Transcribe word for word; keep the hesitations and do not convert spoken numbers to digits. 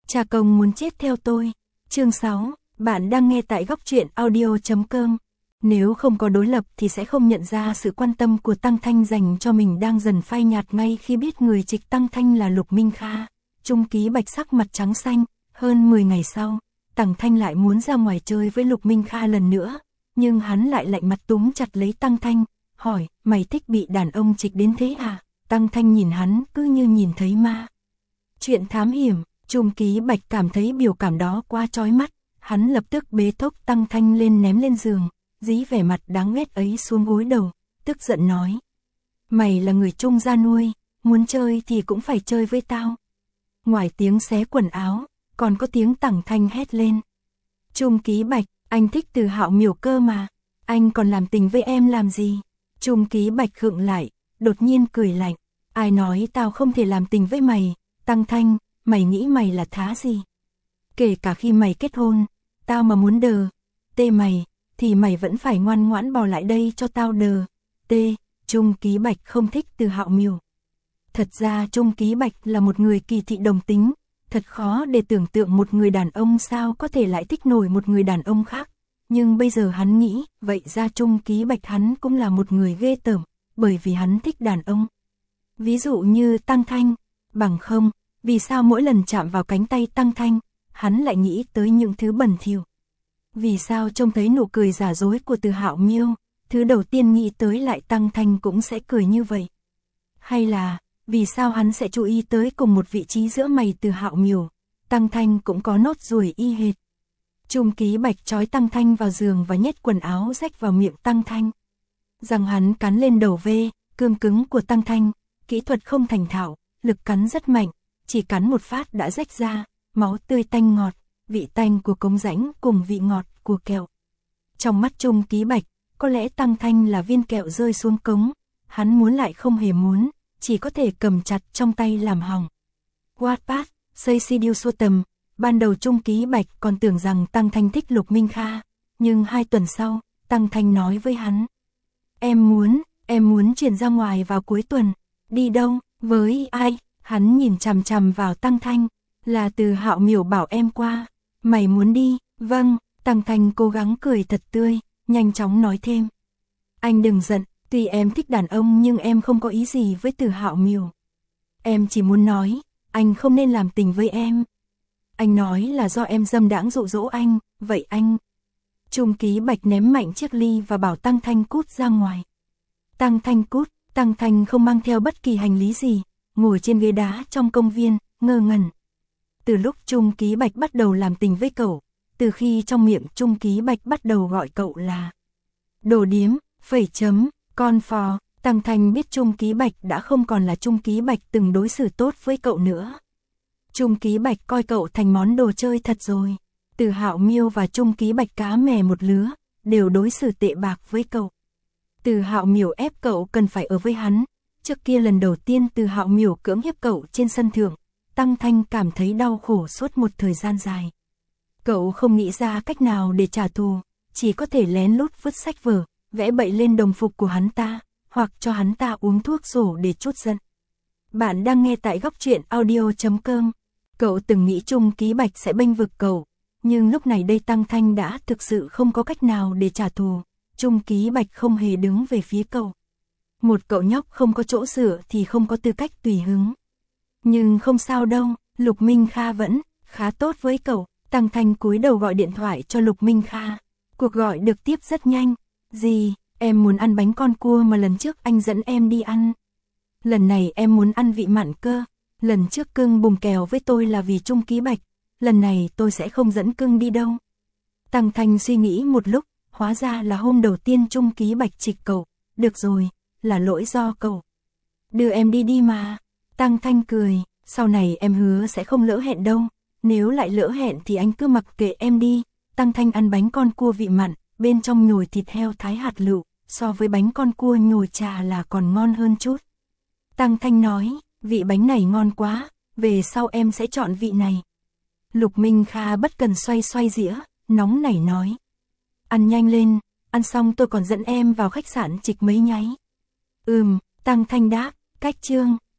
Cha công muốn chết theo tôi. Chương sáu, bạn đang nghe tại góc truyện audio chấm com. Nếu không có đối lập thì sẽ không nhận ra sự quan tâm của Tăng Thanh dành cho mình đang dần phai nhạt ngay khi biết người trịch Tăng Thanh là Lục Minh Kha. Trung ký bạch sắc mặt trắng xanh, hơn mười ngày sau, Tăng Thanh lại muốn ra ngoài chơi với Lục Minh Kha lần nữa, nhưng hắn lại lạnh mặt túm chặt lấy Tăng Thanh, hỏi, mày thích bị đàn ông trịch đến thế à? Tăng Thanh nhìn hắn cứ như nhìn thấy ma. Chuyện thám hiểm, Trung ký bạch cảm thấy biểu cảm đó quá chói mắt, hắn lập tức bế tốc Tăng Thanh lên ném lên giường, dí vẻ mặt đáng ghét ấy xuống gối đầu, tức giận nói. Mày là người Trung gia nuôi, muốn chơi thì cũng phải chơi với tao. Ngoài tiếng xé quần áo, còn có tiếng Tăng Thanh hét lên. Trung ký bạch, anh thích Từ Hạo Miểu cơ mà, anh còn làm tình với em làm gì? Trung ký bạch khựng lại, đột nhiên cười lạnh. Ai nói tao không thể làm tình với mày? Tăng Thanh, mày nghĩ mày là thá gì? Kể cả khi mày kết hôn, tao mà muốn đờ tê mày, thì mày vẫn phải ngoan ngoãn bỏ lại đây cho tao đờ tê. Trung ký bạch không thích Từ Hạo Miểu. Thật ra Trung ký bạch là một người kỳ thị đồng tính, thật khó để tưởng tượng một người đàn ông sao có thể lại thích nổi một người đàn ông khác. Nhưng bây giờ hắn nghĩ, vậy ra Trung ký bạch hắn cũng là một người ghê tởm, bởi vì hắn thích đàn ông. Ví dụ như Tăng Thanh, bằng không, vì sao mỗi lần chạm vào cánh tay Tăng Thanh, hắn lại nghĩ tới những thứ bẩn thỉu? Vì sao trông thấy nụ cười giả dối của Từ Hạo Miêu, thứ đầu tiên nghĩ tới lại Tăng Thanh cũng sẽ cười như vậy? Hay là, vì sao hắn sẽ chú ý tới cùng một vị trí giữa mày Từ Hạo Miểu, Tăng Thanh cũng có nốt ruồi y hệt? Trung ký bạch trói Tăng Thanh vào giường và nhét quần áo rách vào miệng Tăng Thanh. Răng hắn cắn lên đầu vê, cương cứng của Tăng Thanh, kỹ thuật không thành thạo, lực cắn rất mạnh, chỉ cắn một phát đã rách ra, máu tươi tanh ngọt, vị tanh của cống rãnh cùng vị ngọt của kẹo. Trong mắt Trung ký bạch, có lẽ Tăng Thanh là viên kẹo rơi xuống cống, hắn muốn lại không hề muốn, chỉ có thể cầm chặt trong tay làm hỏng. Wattpad, xây xê điêu sô tầm, ban đầu Trung ký bạch còn tưởng rằng Tăng Thanh thích Lục Minh Kha, nhưng hai tuần sau, Tăng Thanh nói với hắn. Em muốn, em muốn chuyển ra ngoài vào cuối tuần. Đi đâu, với ai? Hắn nhìn chằm chằm vào Tăng Thanh. Là Từ Hạo Miểu bảo em qua. Mày muốn đi? Vâng. Tăng Thanh cố gắng cười thật tươi, nhanh chóng nói thêm. Anh đừng giận, tuy em thích đàn ông nhưng em không có ý gì với Từ Hạo Miểu. Em chỉ muốn nói, anh không nên làm tình với em. Anh nói là do em dâm đãng dụ dỗ anh, vậy anh... Trung ký bạch ném mạnh chiếc ly và bảo Tăng Thanh cút ra ngoài. Tăng Thanh cút, Tăng Thanh không mang theo bất kỳ hành lý gì, ngồi trên ghế đá trong công viên, ngơ ngẩn. Từ lúc Trung ký bạch bắt đầu làm tình với cậu, từ khi trong miệng Trung ký bạch bắt đầu gọi cậu là đồ điếm, phẩy chấm, con phò, Tăng Thanh biết Trung ký bạch đã không còn là Trung ký bạch từng đối xử tốt với cậu nữa. Trung ký bạch coi cậu thành món đồ chơi thật rồi. Từ Hạo Miêu và Trung ký bạch cá mè một lứa, đều đối xử tệ bạc với cậu. Từ Hạo Miểu ép cậu cần phải ở với hắn. Trước kia lần đầu tiên Từ Hạo Miểu cưỡng hiếp cậu trên sân thượng, Tăng Thanh cảm thấy đau khổ suốt một thời gian dài. Cậu không nghĩ ra cách nào để trả thù, chỉ có thể lén lút vứt sách vở, vẽ bậy lên đồng phục của hắn ta, hoặc cho hắn ta uống thuốc sổ để trút giận. Bạn đang nghe tại góc truyện audio chấm com. Cậu từng nghĩ Trung ký bạch sẽ bênh vực cậu, nhưng lúc này đây Tăng Thanh đã thực sự không có cách nào để trả thù. Trung ký bạch không hề đứng về phía cậu. Một cậu nhóc không có chỗ dựa thì không có tư cách tùy hứng. Nhưng không sao đâu, Lục Minh Kha vẫn khá tốt với cậu. Tăng Thanh cúi đầu gọi điện thoại cho Lục Minh Kha. Cuộc gọi được tiếp rất nhanh. Gì, em muốn ăn bánh con cua mà lần trước anh dẫn em đi ăn. Lần này em muốn ăn vị mặn cơ. Lần trước cưng bùng kèo với tôi là vì Trung ký bạch. Lần này tôi sẽ không dẫn cưng đi đâu. Tăng Thanh suy nghĩ một lúc, hóa ra là hôm đầu tiên Trung ký bạch trịch cậu. Được rồi, là lỗi do cậu. Đưa em đi đi mà. Tăng Thanh cười, sau này em hứa sẽ không lỡ hẹn đâu. Nếu lại lỡ hẹn thì anh cứ mặc kệ em đi. Tăng Thanh ăn bánh con cua vị mặn, bên trong nhồi thịt heo thái hạt lựu, so với bánh con cua nhồi trà là còn ngon hơn chút. Tăng Thanh nói, vị bánh này ngon quá, về sau em sẽ chọn vị này. Lục Minh Kha bất cần xoay xoay dĩa, nóng nảy nói. Ăn nhanh lên, ăn xong tôi còn dẫn em vào khách sạn trịch mấy nháy. Ừm, Tăng Thanh đáp, cách chương.